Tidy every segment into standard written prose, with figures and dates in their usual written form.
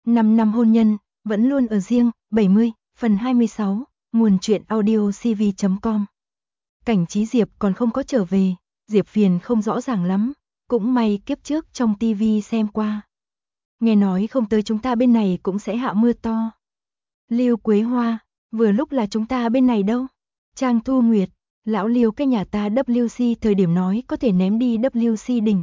5 năm hôn nhân, vẫn luôn ở riêng, 70, phần 26, nguồn truyện audio cv.com. Cảnh Trí Diệp còn không có trở về, Diệp Phiền không rõ ràng lắm, cũng may kiếp trước trong tivi xem qua. Nghe nói không tới chúng ta bên này cũng sẽ hạ mưa to. Lưu Quế Hoa, vừa lúc là chúng ta bên này đâu. Trang Thu Nguyệt, lão Lưu cái nhà ta WC thời điểm nói có thể ném đi WC đỉnh.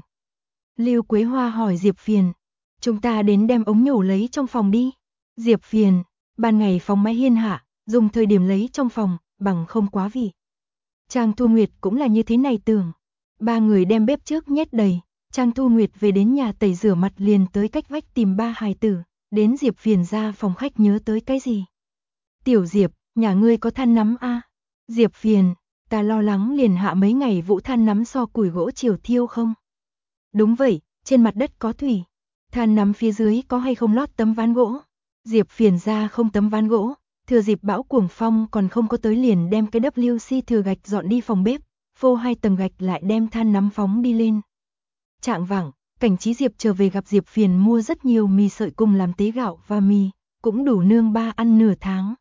Lưu Quế Hoa hỏi Diệp Phiền, chúng ta đến đem ống nhổ lấy trong phòng đi. Diệp Phiền, ban ngày phóng máy hiên hạ, dùng thời điểm lấy trong phòng, bằng không quá vị. Trang Thu Nguyệt cũng là như thế này tưởng. Ba người đem bếp trước nhét đầy, Trang Thu Nguyệt về đến nhà tẩy rửa mặt liền tới cách vách tìm ba hài tử, đến Diệp Phiền ra phòng khách nhớ tới cái gì. Tiểu Diệp, nhà ngươi có than nắm a? Diệp Phiền, ta lo lắng liền hạ mấy ngày vụ than nắm so củi gỗ chiều thiêu không? Đúng vậy, trên mặt đất có thủy. Than nắm phía dưới có hay không lót tấm ván gỗ? Diệp Phiền ra không tấm ván gỗ, thừa dịp bão cuồng phong còn không có tới liền đem cái WC thừa gạch dọn đi phòng bếp, phô 2 tầng gạch lại đem than nắm phóng đi lên. Trạng vạng, Cảnh Trí Diệp trở về gặp Diệp Phiền mua rất nhiều mì sợi cùng làm tế gạo và mì, cũng đủ nương ba ăn nửa tháng.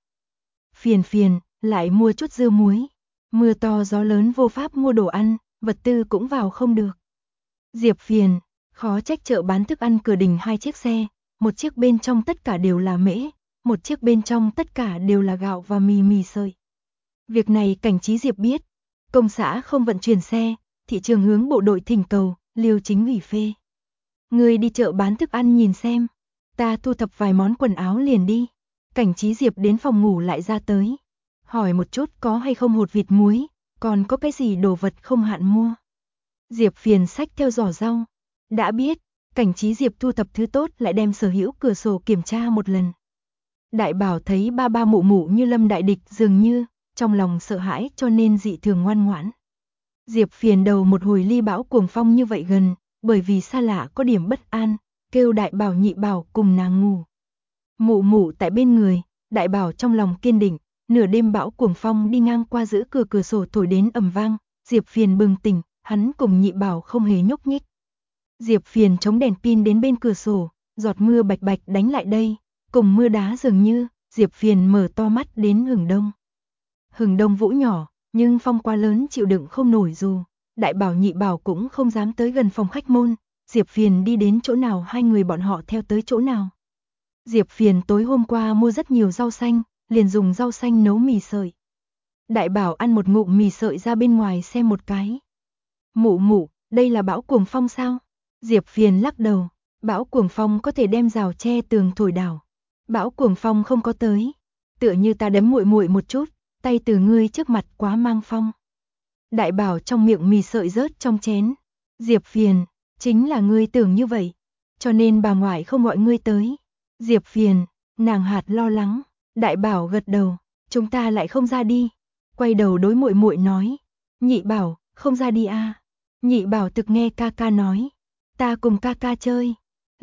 Phiền, lại mua chút dưa muối. Mưa to gió lớn vô pháp mua đồ ăn, vật tư cũng vào không được. Diệp Phiền, khó trách chợ bán thức ăn Cửa Đình 2 chiếc xe, một chiếc bên trong tất cả đều là mễ, một chiếc bên trong tất cả đều là gạo và mì sợi. Việc này Cảnh Trí Diệp biết, công xã không vận chuyển xe, thị trường hướng bộ đội thỉnh cầu, Liêu Chính ủy phê. Người đi chợ bán thức ăn nhìn xem, ta thu thập vài món quần áo liền đi. Cảnh Trí Diệp đến phòng ngủ lại ra tới, hỏi một chút có hay không hột vịt muối, còn có cái gì đồ vật không hạn mua. Diệp Phiền xách theo giỏ rau, đã biết. Cảnh Trí Diệp thu thập thứ tốt lại đem sở hữu cửa sổ kiểm tra một lần. Đại Bảo thấy ba mụ mụ như lâm đại địch dường như, trong lòng sợ hãi cho nên dị thường ngoan ngoãn. Diệp Phiền đầu một hồi ly bão cuồng phong như vậy gần, bởi vì xa lạ có điểm bất an, kêu Đại Bảo Nhị Bảo cùng nàng ngủ. Mụ mụ tại bên người, Đại Bảo trong lòng kiên định, nửa đêm bão cuồng phong đi ngang qua giữa cửa sổ thổi đến ầm vang, Diệp Phiền bừng tỉnh, hắn cùng Nhị Bảo không hề nhúc nhích. Diệp Phiền chống đèn pin đến bên cửa sổ, giọt mưa bạch bạch đánh lại đây, cùng mưa đá dường như, Diệp Phiền mở to mắt đến hừng đông. Hừng đông vũ nhỏ, nhưng phong quá lớn chịu đựng không nổi dù, Đại Bảo Nhị Bảo cũng không dám tới gần phòng khách môn, Diệp Phiền đi đến chỗ nào hai người bọn họ theo tới chỗ nào. Diệp Phiền tối hôm qua mua rất nhiều rau xanh, liền dùng rau xanh nấu mì sợi. Đại Bảo ăn một ngụm mì sợi ra bên ngoài xem một cái. Mụ, đây là bão cuồng phong sao? Diệp Phiền lắc đầu, bão cuồng phong có thể đem rào che tường thổi đảo. Bão cuồng phong không có tới, tựa như ta đấm muội một chút, tay từ ngươi trước mặt quá mang phong. Đại Bảo trong miệng mì sợi rớt trong chén. Diệp Phiền, chính là ngươi tưởng như vậy, cho nên bà ngoại không gọi ngươi tới. Diệp Phiền, nàng hạt lo lắng. Đại Bảo gật đầu, chúng ta lại không ra đi. Quay đầu đối muội nói, Nhị Bảo, không ra đi à? Nhị Bảo thực nghe ca nói, ta cùng ca chơi.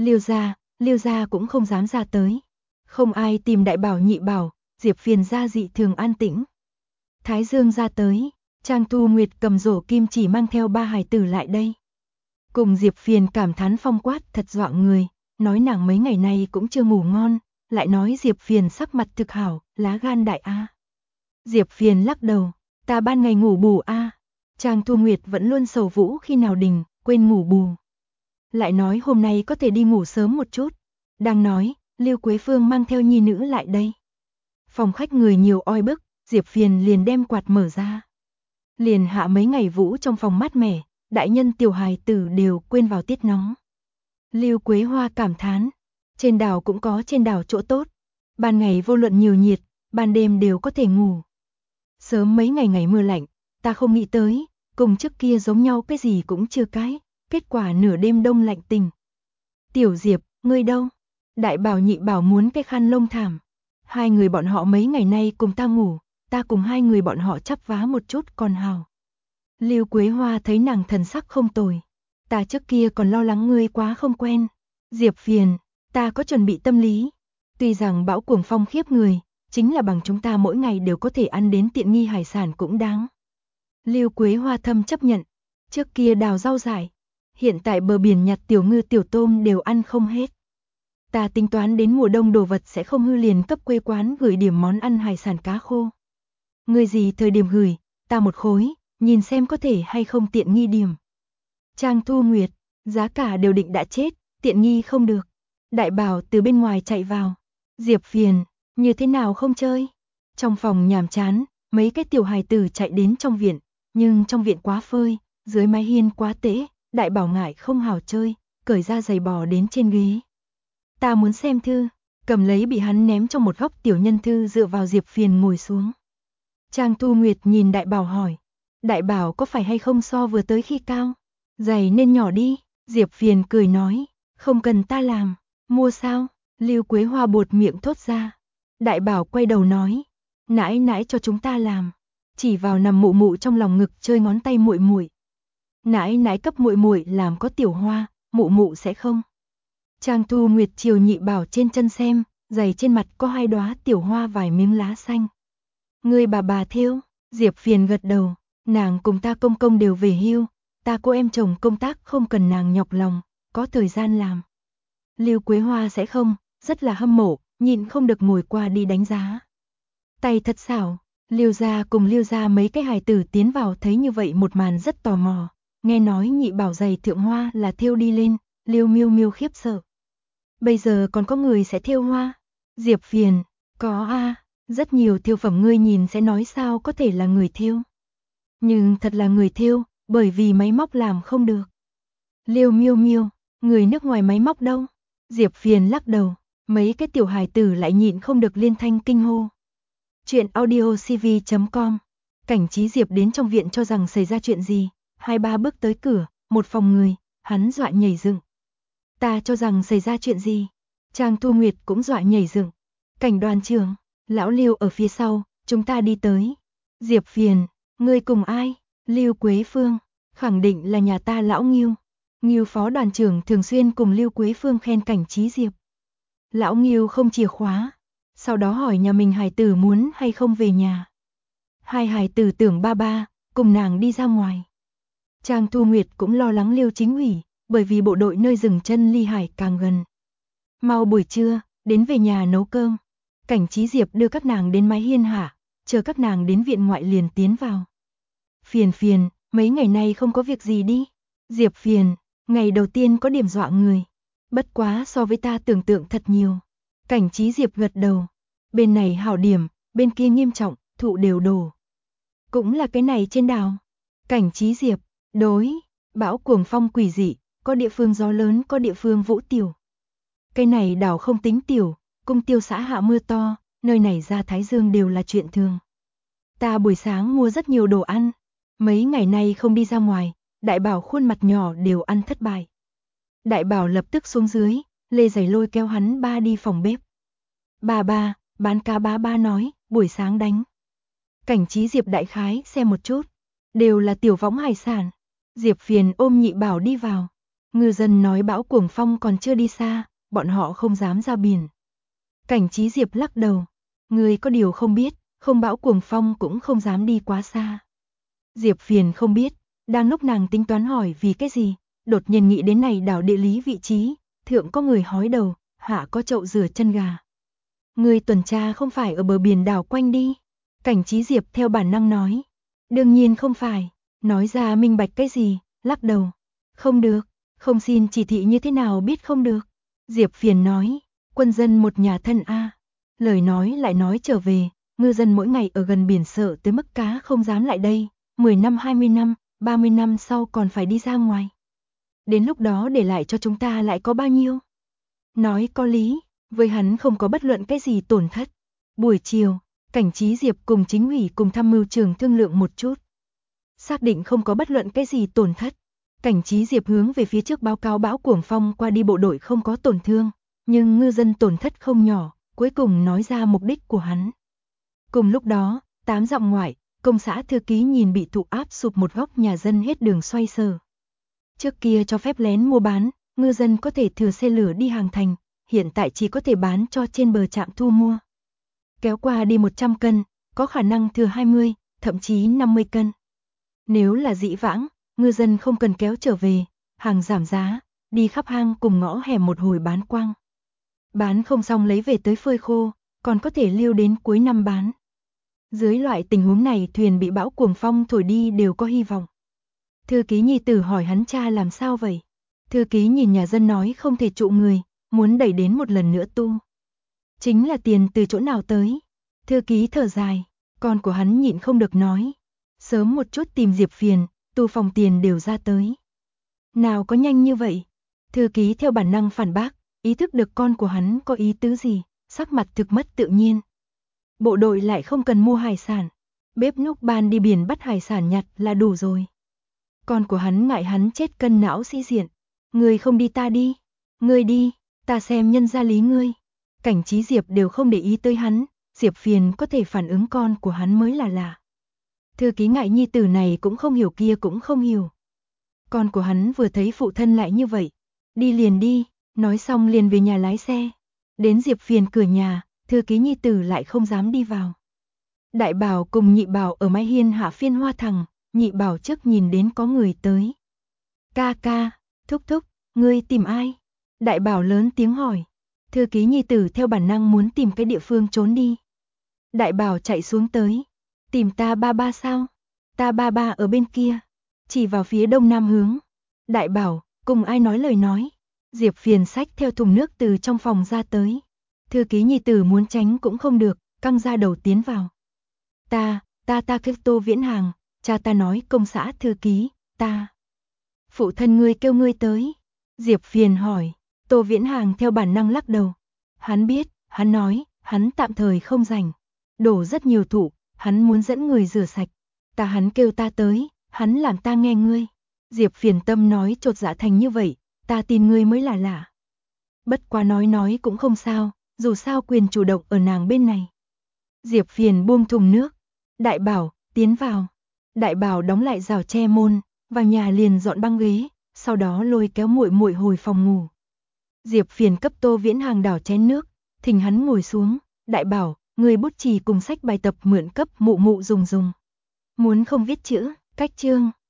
Liêu gia cũng không dám ra tới. Không ai tìm Đại Bảo Nhị Bảo, Diệp Phiền ra dị thường an tĩnh. Thái Dương ra tới, Trang Thu Nguyệt cầm rổ kim chỉ mang theo ba hài tử lại đây. Cùng Diệp Phiền cảm thán phong quát thật dọa người, nói nàng mấy ngày nay cũng chưa ngủ ngon, lại nói Diệp Phiền sắc mặt thực hảo, lá gan đại a. Diệp Phiền lắc đầu, ta ban ngày ngủ bù a. Trang Thu Nguyệt vẫn luôn sầu vũ khi nào đình, quên ngủ bù. Lại nói hôm nay có thể đi ngủ sớm một chút. Đang nói, Lưu Quế Phương mang theo nhi nữ lại đây. Phòng khách người nhiều oi bức, Diệp Phiền liền đem quạt mở ra. Liền hạ mấy ngày vũ trong phòng mát mẻ, đại nhân tiểu hài tử đều quên vào tiết nóng. Lưu Quế Hoa cảm thán, trên đảo cũng có trên đảo chỗ tốt. Ban ngày vô luận nhiều nhiệt, ban đêm đều có thể ngủ. Sớm mấy ngày mưa lạnh, ta không nghĩ tới, cùng trước kia giống nhau cái gì cũng chưa cái, kết quả nửa đêm đông lạnh tình. Tiểu Diệp, ngươi đâu? Đại Bảo Nhị Bảo muốn cái khăn lông thảm. Hai người bọn họ mấy ngày nay cùng ta ngủ, ta cùng hai người bọn họ chắp vá một chút còn hào. Lưu Quế Hoa thấy nàng thần sắc không tồi. Ta trước kia còn lo lắng ngươi quá không quen. Diệp Phiền, ta có chuẩn bị tâm lý. Tuy rằng bão cuồng phong khiếp người, chính là bằng chúng ta mỗi ngày đều có thể ăn đến tiện nghi hải sản cũng đáng. Lưu Quế Hoa thâm chấp nhận, trước kia đào rau dại, hiện tại bờ biển nhặt tiểu ngư tiểu tôm đều ăn không hết. Ta tính toán đến mùa đông đồ vật sẽ không hư liền cấp quê quán gửi điểm món ăn hải sản cá khô. Ngươi gì thời điểm gửi, ta một khối, nhìn xem có thể hay không tiện nghi điểm. Trang Thu Nguyệt, giá cả đều định đã chết, tiện nghi không được. Đại Bảo từ bên ngoài chạy vào. Diệp phiền, như thế nào không chơi? Trong phòng nhàm chán, mấy cái tiểu hài tử chạy đến trong viện, nhưng trong viện quá phơi, dưới mái hiên quá tễ, Đại Bảo ngại không hào chơi, cởi ra giày bò đến trên ghế. Ta muốn xem thư, cầm lấy bị hắn ném trong một góc tiểu nhân thư dựa vào Diệp phiền ngồi xuống. Trang Thu Nguyệt nhìn Đại Bảo hỏi, Đại Bảo có phải hay không so vừa tới khi cao? Giày nên nhỏ đi, Diệp phiền cười nói, không cần ta làm, mua sao? Lưu Quế Hoa buột miệng thốt ra. Đại Bảo quay đầu nói, nãi nãi cho chúng ta làm, chỉ vào nằm mụ mụ trong lòng ngực chơi ngón tay muội muội. Nãi nãi cấp muội muội làm có tiểu hoa, mụ mụ sẽ không. Trang Thu Nguyệt chiều Nhị Bảo trên chân xem, giày trên mặt có 2 đóa tiểu hoa vài miếng lá xanh. Người bà thêu, Diệp phiền gật đầu, nàng cùng ta công công đều về hưu, ta cô em chồng công tác không cần nàng nhọc lòng, có thời gian làm. Lưu Quế Hoa sẽ không, rất là hâm mộ, nhịn không được ngồi qua đi đánh giá. Tay thật xảo, Lưu gia mấy cái hài tử tiến vào thấy như vậy một màn rất tò mò, nghe nói Nhị Bảo giày thượng hoa là thêu đi lên, Lưu Miêu Miêu khiếp sợ. Bây giờ còn có người sẽ thêu hoa? Diệp phiền, có a, rất nhiều thêu phẩm ngươi nhìn sẽ nói sao có thể là người thêu. Nhưng thật là người thêu, bởi vì máy móc làm không được. Lưu Miêu Miêu, người nước ngoài máy móc đâu? Diệp phiền lắc đầu, mấy cái tiểu hài tử lại nhịn không được liên thanh kinh hô. Chuyện audiocv.com. Cảnh Trí Diệp đến trong viện cho rằng xảy ra chuyện gì, 2-3 bước tới cửa, một phòng người, hắn dọa nhảy dựng. Ta cho rằng xảy ra chuyện gì? Trang Thu Nguyệt cũng dọa nhảy dựng. Cảnh Đoàn trưởng, lão Lưu ở phía sau, chúng ta đi tới. Diệp phiền, ngươi cùng ai? Lưu Quế Phương, khẳng định là nhà ta lão Ngưu. Ngưu phó đoàn trưởng thường xuyên cùng Lưu Quế Phương khen Cảnh Trí Diệp. Lão Ngưu không chìa khóa, sau đó hỏi nhà mình hài tử muốn hay không về nhà. Hai hài tử tưởng ba, cùng nàng đi ra ngoài. Trang Thu Nguyệt cũng lo lắng Lưu Chính ủy, bởi vì bộ đội nơi dừng chân ly hải càng gần. Mau buổi trưa, đến về nhà nấu cơm. Cảnh Trí Diệp đưa các nàng đến mái hiên hạ, chờ các nàng đến viện ngoại liền tiến vào. Phiền, mấy ngày nay không có việc gì đi. Diệp phiền, ngày đầu tiên có điểm dọa người. Bất quá so với ta tưởng tượng thật nhiều. Cảnh Trí Diệp gật đầu. Bên này hảo điểm, bên kia nghiêm trọng, thụ đều đổ. Cũng là cái này trên đảo. Cảnh Trí Diệp, đối, bão cuồng phong quỷ dị, có địa phương gió lớn có địa phương vũ tiểu. Cái này đảo không tính tiểu, Cung Tiêu xã hạ mưa to, nơi này ra Thái Dương đều là chuyện thường. Ta buổi sáng mua rất nhiều đồ ăn, mấy ngày nay không đi ra ngoài, Đại Bảo khuôn mặt nhỏ đều ăn thất bại. Đại Bảo lập tức xuống dưới, lê giày lôi kéo hắn ba đi phòng bếp. Ba, bán cá ba nói, buổi sáng đánh. Cảnh Trí Diệp đại khái xem một chút, đều là tiểu võng hải sản. Diệp phiền ôm Nhị Bảo đi vào. Ngư dân nói bão cuồng phong còn chưa đi xa, bọn họ không dám ra biển. Cảnh Trí Diệp lắc đầu, người có điều không biết, không bão cuồng phong cũng không dám đi quá xa. Diệp phiền không biết, đang lúc nàng tính toán hỏi vì cái gì, đột nhiên nghĩ đến này đảo địa lý vị trí, thượng có người hói đầu, hạ có chậu rửa chân gà. Người tuần tra không phải ở bờ biển đảo quanh đi. Cảnh Trí Diệp theo bản năng nói. Đương nhiên không phải, nói ra minh bạch cái gì, lắc đầu. Không được, không xin chỉ thị như thế nào biết không được. Diệp phiền nói, quân dân một nhà thân a. Lời nói lại nói trở về, ngư dân mỗi ngày ở gần biển sợ tới mức cá không dám lại đây, 10 năm 20 năm, 30 năm sau còn phải đi ra ngoài. Đến lúc đó để lại cho chúng ta lại có bao nhiêu? Nói có lý, với hắn không có bất luận cái gì tổn thất. Buổi chiều, Cảnh Trí Diệp cùng chính ủy cùng tham mưu trưởng thương lượng một chút. Xác định không có bất luận cái gì tổn thất. Cảnh Trí Diệp hướng về phía trước báo cáo bão cuồng phong qua đi bộ đội không có tổn thương, nhưng ngư dân tổn thất không nhỏ, cuối cùng nói ra mục đích của hắn. Cùng lúc đó, 8 dặm ngoại, công xã thư ký nhìn bị thụ áp sụp một góc nhà dân hết đường xoay sở. Trước kia cho phép lén mua bán, ngư dân có thể thừa xe lửa đi hàng thành, hiện tại chỉ có thể bán cho trên bờ trạm thu mua. Kéo qua đi 100 cân, có khả năng thừa 20, thậm chí 50 cân. Nếu là dĩ vãng, ngư dân không cần kéo trở về, hàng giảm giá, đi khắp hang cùng ngõ hẻm một hồi bán quang. Bán không xong lấy về tới phơi khô, còn có thể lưu đến cuối năm bán. Dưới loại tình huống này thuyền bị bão cuồng phong thổi đi đều có hy vọng. Thư ký nhi tử hỏi hắn cha làm sao vậy? Thư ký nhìn nhà dân nói không thể trụ người, muốn đẩy đến một lần nữa tu. Chính là tiền từ chỗ nào tới? Thư ký thở dài, con của hắn nhịn không được nói. Sớm một chút tìm Diệp Phiền, tu phòng tiền đều ra tới. Nào có nhanh như vậy? Thư ký theo bản năng phản bác, ý thức được con của hắn có ý tứ gì, sắc mặt thực mất tự nhiên. Bộ đội lại không cần mua hải sản, bếp núc ban đi biển bắt hải sản nhặt là đủ rồi. Con của hắn ngại hắn chết cân não sĩ diện, ngươi không đi ta đi, ngươi đi, ta xem nhân gia lý ngươi. Cảnh Trí Diệp đều không để ý tới hắn, Diệp Phiền có thể phản ứng con của hắn mới là lạ. Thư ký ngại nhi tử này cũng không hiểu kia cũng không hiểu. Con của hắn vừa thấy phụ thân lại như vậy, đi liền đi, nói xong liền về nhà lái xe. Đến Diệp Phiền cửa nhà, thư ký nhi tử lại không dám đi vào. Đại bảo cùng nhị bảo ở mái hiên hạ phiên hoa thằng, nhị bảo trước nhìn đến có người tới. Ca ca, thúc thúc, ngươi tìm ai? Đại bảo lớn tiếng hỏi. Thư ký nhi tử theo bản năng muốn tìm cái địa phương trốn đi. Đại bảo chạy xuống tới. Tìm ta ba ba sao? Ta ba ba ở bên kia. Chỉ vào phía đông nam hướng. Đại bảo, cùng ai nói lời nói. Diệp Phiền xách theo thùng nước từ trong phòng ra tới. Thư ký nhi tử muốn tránh cũng không được, căng ra đầu tiến vào. Ta cái Tô Viễn Hàng, cha ta nói công xã thư ký, ta. Phụ thân ngươi kêu ngươi tới. Diệp Phiền hỏi, Tô Viễn Hàng theo bản năng lắc đầu. Hắn biết, hắn nói, hắn tạm thời không rảnh. Đổ rất nhiều thụ, hắn muốn dẫn người rửa sạch. Hắn kêu ta tới, hắn làm ta nghe ngươi. Diệp Phiền tâm nói chột dạ thành như vậy, ta tin ngươi mới là lạ. Bất quá nói cũng không sao, dù sao quyền chủ động ở nàng bên này. Diệp Phiền buông thùng nước. Đại bảo, tiến vào. Đại bảo đóng lại rào tre môn, vào nhà liền dọn băng ghế, sau đó lôi kéo muội muội hồi phòng ngủ. Diệp Phiền cấp Tô Viễn Hàng đảo chén nước, thỉnh hắn ngồi xuống. Đại bảo, người bút chì cùng sách bài tập mượn cấp mụ mụ dùng. Muốn không viết chữ, cách chương.